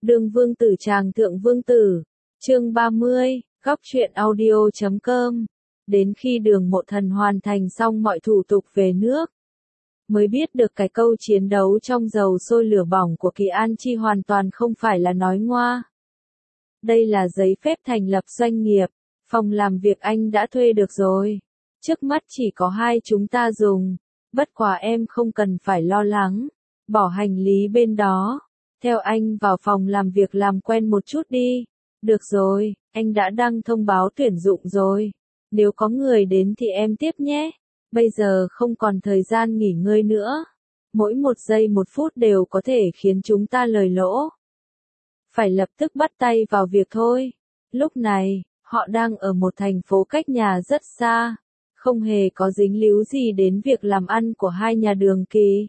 Đường vương tử tràng thượng vương tử. Chương 30, góc truyện audio.com. Đến khi Đường Mộ Thần hoàn thành xong mọi thủ tục về nước, mới biết được cái câu chiến đấu trong dầu sôi lửa bỏng của Kỳ An Chi hoàn toàn không phải là nói ngoa. Đây là giấy phép thành lập doanh nghiệp, phòng làm việc anh đã thuê được rồi. Trước mắt chỉ có hai chúng ta dùng, bất quá em không cần phải lo lắng, bỏ hành lý bên đó. Theo anh vào phòng làm việc làm quen một chút đi. Được rồi, anh đã đăng thông báo tuyển dụng rồi. Nếu có người đến thì em tiếp nhé. Bây giờ không còn thời gian nghỉ ngơi nữa. Mỗi một giây một phút đều có thể khiến chúng ta lời lỗ. Phải lập tức bắt tay vào việc thôi. Lúc này, họ đang ở một thành phố cách nhà rất xa. Không hề có dính líu gì đến việc làm ăn của hai nhà Đường Kỳ.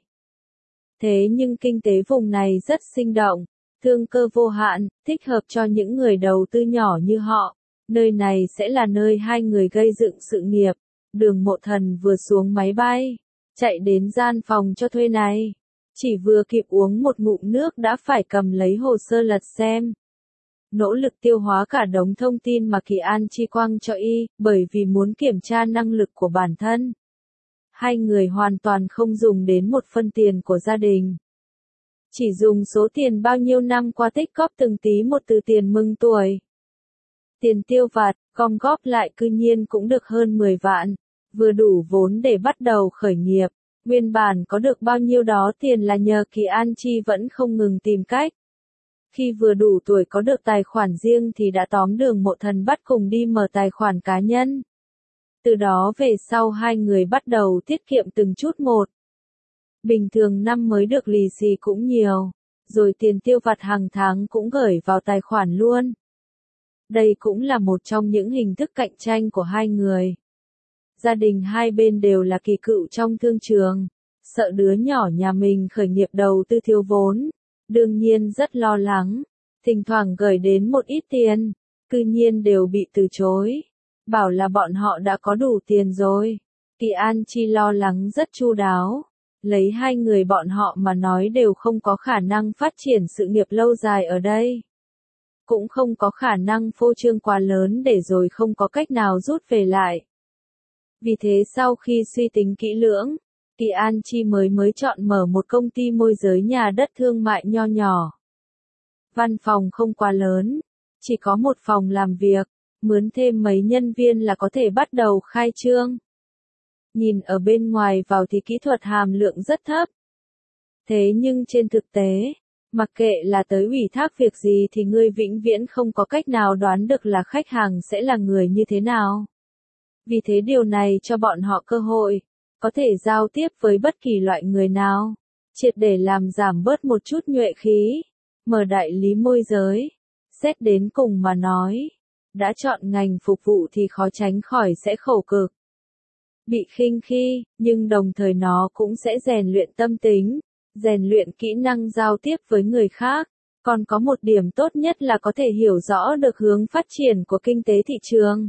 Thế nhưng kinh tế vùng này rất sinh động, thương cơ vô hạn, thích hợp cho những người đầu tư nhỏ như họ. Nơi này sẽ là nơi hai người gây dựng sự nghiệp. Đường Mộ Thần vừa xuống máy bay, chạy đến gian phòng cho thuê này. Chỉ vừa kịp uống một ngụm nước đã phải cầm lấy hồ sơ lật xem. Nỗ lực tiêu hóa cả đống thông tin mà Kỳ An Chi quăng cho y, bởi vì muốn kiểm tra năng lực của bản thân. Hai người hoàn toàn không dùng đến một phân tiền của gia đình. Chỉ dùng số tiền bao nhiêu năm qua tích góp từng tí một từ tiền mừng tuổi. Tiền tiêu vặt, gom góp lại cư nhiên cũng được hơn 10 vạn, vừa đủ vốn để bắt đầu khởi nghiệp. Nguyên bản có được bao nhiêu đó tiền là nhờ Kỳ An Chi vẫn không ngừng tìm cách. Khi vừa đủ tuổi có được tài khoản riêng thì đã tóm Đường Mộ Thần bắt cùng đi mở tài khoản cá nhân. Từ đó về sau hai người bắt đầu tiết kiệm từng chút một. Bình thường năm mới được lì xì cũng nhiều, rồi tiền tiêu vặt hàng tháng cũng gửi vào tài khoản luôn. Đây cũng là một trong những hình thức cạnh tranh của hai người. Gia đình hai bên đều là kỳ cựu trong thương trường, sợ đứa nhỏ nhà mình khởi nghiệp đầu tư thiếu vốn, đương nhiên rất lo lắng, thỉnh thoảng gửi đến một ít tiền, cư nhiên đều bị từ chối. Bảo là bọn họ đã có đủ tiền rồi. Kỳ An Chi lo lắng rất chu đáo. Lấy hai người bọn họ mà nói đều không có khả năng phát triển sự nghiệp lâu dài ở đây. Cũng không có khả năng phô trương quá lớn để rồi không có cách nào rút về lại. Vì thế sau khi suy tính kỹ lưỡng, Kỳ An Chi mới chọn mở một công ty môi giới nhà đất thương mại nho nhỏ. Văn phòng không quá lớn, chỉ có một phòng làm việc. Mướn thêm mấy nhân viên là có thể bắt đầu khai trương. Nhìn ở bên ngoài vào thì kỹ thuật hàm lượng rất thấp. Thế nhưng trên thực tế, mặc kệ là tới ủy thác việc gì thì ngươi vĩnh viễn không có cách nào đoán được là khách hàng sẽ là người như thế nào. Vì thế điều này cho bọn họ cơ hội, có thể giao tiếp với bất kỳ loại người nào, triệt để làm giảm bớt một chút nhuệ khí. Mở đại lý môi giới, xét đến cùng mà nói. Đã chọn ngành phục vụ thì khó tránh khỏi sẽ khổ cực. Bị khinh khi, nhưng đồng thời nó cũng sẽ rèn luyện tâm tính, rèn luyện kỹ năng giao tiếp với người khác. Còn có một điểm tốt nhất là có thể hiểu rõ được hướng phát triển của kinh tế thị trường.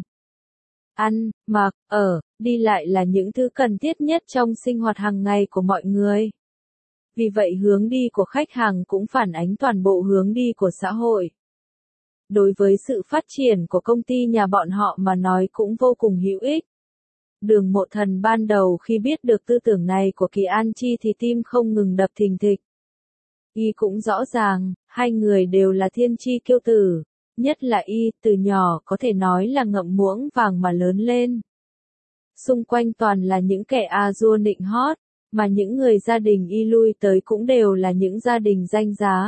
Ăn, mặc, ở, đi lại là những thứ cần thiết nhất trong sinh hoạt hàng ngày của mọi người. Vì vậy hướng đi của khách hàng cũng phản ánh toàn bộ hướng đi của xã hội. Đối với sự phát triển của công ty nhà bọn họ mà nói cũng vô cùng hữu ích. Đường Mộ Thần ban đầu khi biết được tư tưởng này của Kỳ An Chi thì tim không ngừng đập thình thịch. Y cũng rõ ràng, hai người đều là thiên chi kiêu tử, nhất là Y, từ nhỏ có thể nói là ngậm muỗng vàng mà lớn lên. Xung quanh toàn là những kẻ a dua nịnh hót, mà những người gia đình Y lui tới cũng đều là những gia đình danh giá.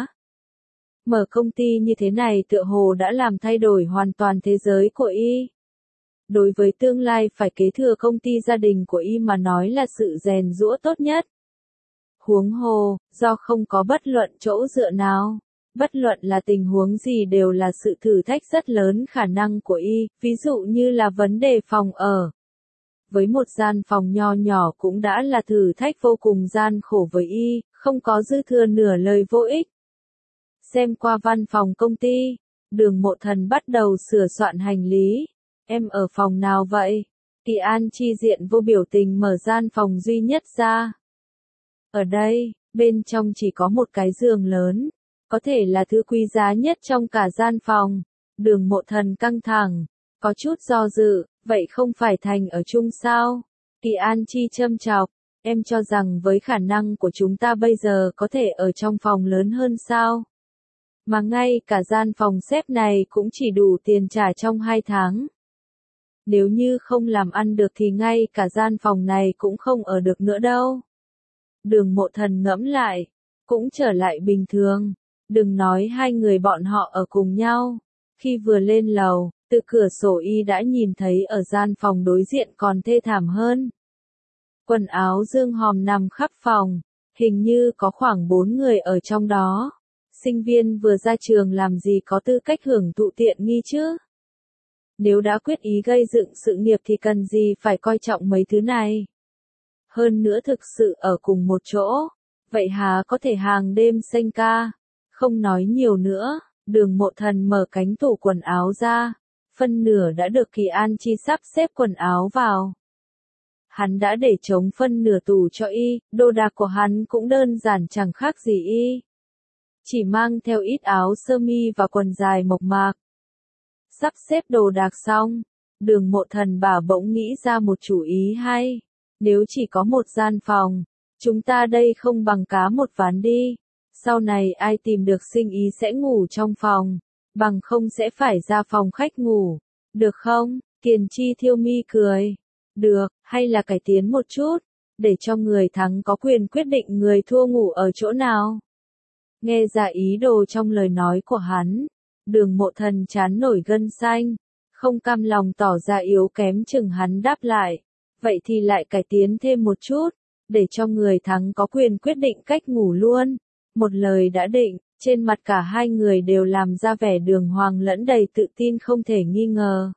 Mở công ty như thế này tựa hồ đã làm thay đổi hoàn toàn thế giới của Y. Đối với tương lai phải kế thừa công ty gia đình của Y mà nói là sự rèn giũa tốt nhất. Huống hồ, do không có bất luận chỗ dựa nào, bất luận là tình huống gì đều là sự thử thách rất lớn khả năng của Y, ví dụ như là vấn đề phòng ở. Với một gian phòng nho nhỏ cũng đã là thử thách vô cùng gian khổ với Y, không có dư thừa nửa lời vô ích. Xem qua văn phòng công ty, Đường Mộ Thần bắt đầu sửa soạn hành lý. Em ở phòng nào vậy? Kỳ An Chi diện vô biểu tình mở gian phòng duy nhất ra. Ở đây, bên trong chỉ có một cái giường lớn, có thể là thứ quý giá nhất trong cả gian phòng. Đường Mộ Thần căng thẳng, có chút do dự, vậy không phải thành ở chung sao? Kỳ An Chi châm chọc, em cho rằng với khả năng của chúng ta bây giờ có thể ở trong phòng lớn hơn sao? Mà ngay cả gian phòng xếp này cũng chỉ đủ tiền trả trong 2 tháng. Nếu như không làm ăn được thì ngay cả gian phòng này cũng không ở được nữa đâu. Đường Mộ Thần ngẫm lại, cũng trở lại bình thường. Đừng nói hai người bọn họ ở cùng nhau. Khi vừa lên lầu, từ cửa sổ y đã nhìn thấy ở gian phòng đối diện còn thê thảm hơn. Quần áo dương hòm nằm khắp phòng, hình như có khoảng 4 người ở trong đó. Sinh viên vừa ra trường làm gì có tư cách hưởng thụ tiện nghi chứ? Nếu đã quyết ý gây dựng sự nghiệp thì cần gì phải coi trọng mấy thứ này? Hơn nữa thực sự ở cùng một chỗ, vậy hà có thể hàng đêm xanh ca? Không nói nhiều nữa, Đường Mộ Thần mở cánh tủ quần áo ra, phân nửa đã được Kỳ An Chi sắp xếp quần áo vào. Hắn đã để trống phân nửa tủ cho y, đồ đạc của hắn cũng đơn giản chẳng khác gì y. Chỉ mang theo ít áo sơ mi và quần dài mộc mạc. Sắp xếp đồ đạc xong, Đường Mộ Thần bảo bỗng nghĩ ra một chủ ý hay. Nếu chỉ có một gian phòng, chúng ta đây không bằng cá một ván đi. Sau này ai tìm được sinh ý sẽ ngủ trong phòng, bằng không sẽ phải ra phòng khách ngủ. Được không? Kiền Chi Thiêu Mi cười. Được, hay là cải tiến một chút, để cho người thắng có quyền quyết định người thua ngủ ở chỗ nào. Nghe ra ý đồ trong lời nói của hắn, Đường Mộ Thần chán nổi gân xanh, không cam lòng tỏ ra yếu kém chừng hắn đáp lại. Vậy thì lại cải tiến thêm một chút, để cho người thắng có quyền quyết định cách ngủ luôn. Một lời đã định, trên mặt cả hai người đều làm ra vẻ đường hoàng lẫn đầy tự tin không thể nghi ngờ.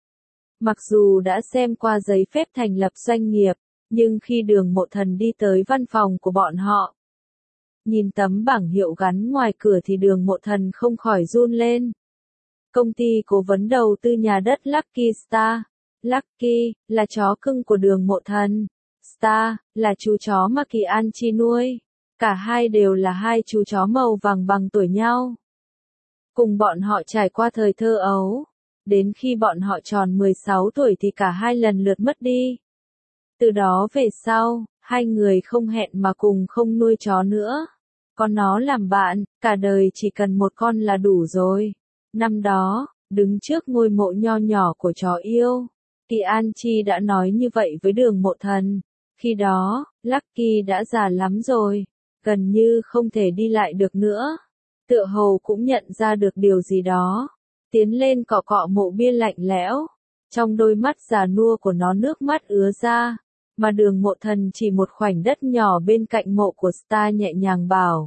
Mặc dù đã xem qua giấy phép thành lập doanh nghiệp, nhưng khi Đường Mộ Thần đi tới văn phòng của bọn họ, nhìn tấm bảng hiệu gắn ngoài cửa thì Đường Mộ Thần không khỏi run lên. Công ty cố vấn đầu tư nhà đất Lucky Star. Lucky là chó cưng của Đường Mộ Thần. Star là chú chó mà Kỳ An Chi nuôi. Cả hai đều là hai chú chó màu vàng bằng tuổi nhau. Cùng bọn họ trải qua thời thơ ấu. Đến khi bọn họ tròn 16 tuổi thì cả hai lần lượt mất đi. Từ đó về sau, hai người không hẹn mà cùng không nuôi chó nữa. Con nó làm bạn, cả đời chỉ cần một con là đủ rồi. Năm đó, đứng trước ngôi mộ nho nhỏ của chó yêu, Kỳ An Chi đã nói như vậy với Đường Mộ Thần. Khi đó, Lucky đã già lắm rồi, gần như không thể đi lại được nữa. Tựa hồ cũng nhận ra được điều gì đó, tiến lên cọ cọ mộ bia lạnh lẽo. Trong đôi mắt già nua của nó nước mắt ứa ra, mà Đường Mộ Thần chỉ một khoảnh đất nhỏ bên cạnh mộ của Star nhẹ nhàng bảo.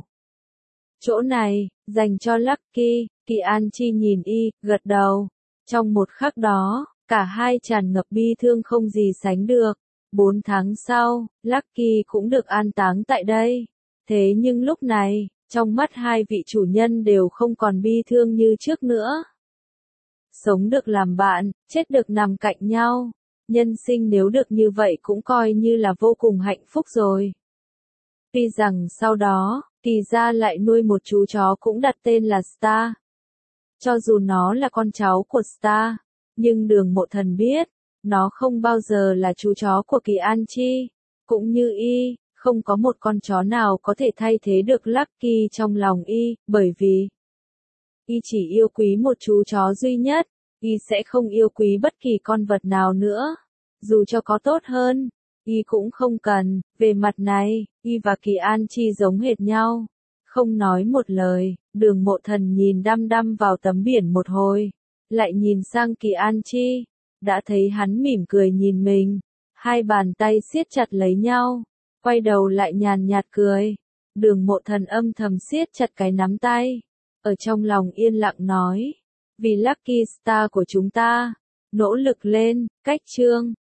Chỗ này, dành cho Lucky. Kỳ An Chi nhìn y, gật đầu. Trong một khắc đó, cả hai tràn ngập bi thương không gì sánh được. 4 tháng sau, Lucky cũng được an táng tại đây. Thế nhưng lúc này, trong mắt hai vị chủ nhân đều không còn bi thương như trước nữa. Sống được làm bạn, chết được nằm cạnh nhau. Nhân sinh nếu được như vậy cũng coi như là vô cùng hạnh phúc rồi. Tuy rằng sau đó, Kỳ gia lại nuôi một chú chó cũng đặt tên là Star. Cho dù nó là con cháu của Star, nhưng Đường Mộ Thần biết, nó không bao giờ là chú chó của Kỳ An Chi. Cũng như y, không có một con chó nào có thể thay thế được Lucky trong lòng y, bởi vì y chỉ yêu quý một chú chó duy nhất, y sẽ không yêu quý bất kỳ con vật nào nữa. Dù cho có tốt hơn, y cũng không cần. Về mặt này, y và Kỳ An Chi giống hệt nhau. Không nói một lời, Đường Mộ Thần nhìn đăm đăm vào tấm biển một hồi, lại nhìn sang Kỳ An Chi, đã thấy hắn mỉm cười nhìn mình, hai bàn tay siết chặt lấy nhau, quay đầu lại nhàn nhạt cười. Đường Mộ Thần âm thầm siết chặt cái nắm tay, ở trong lòng yên lặng nói, vì Lucky Star của chúng ta, nỗ lực lên. Cách chương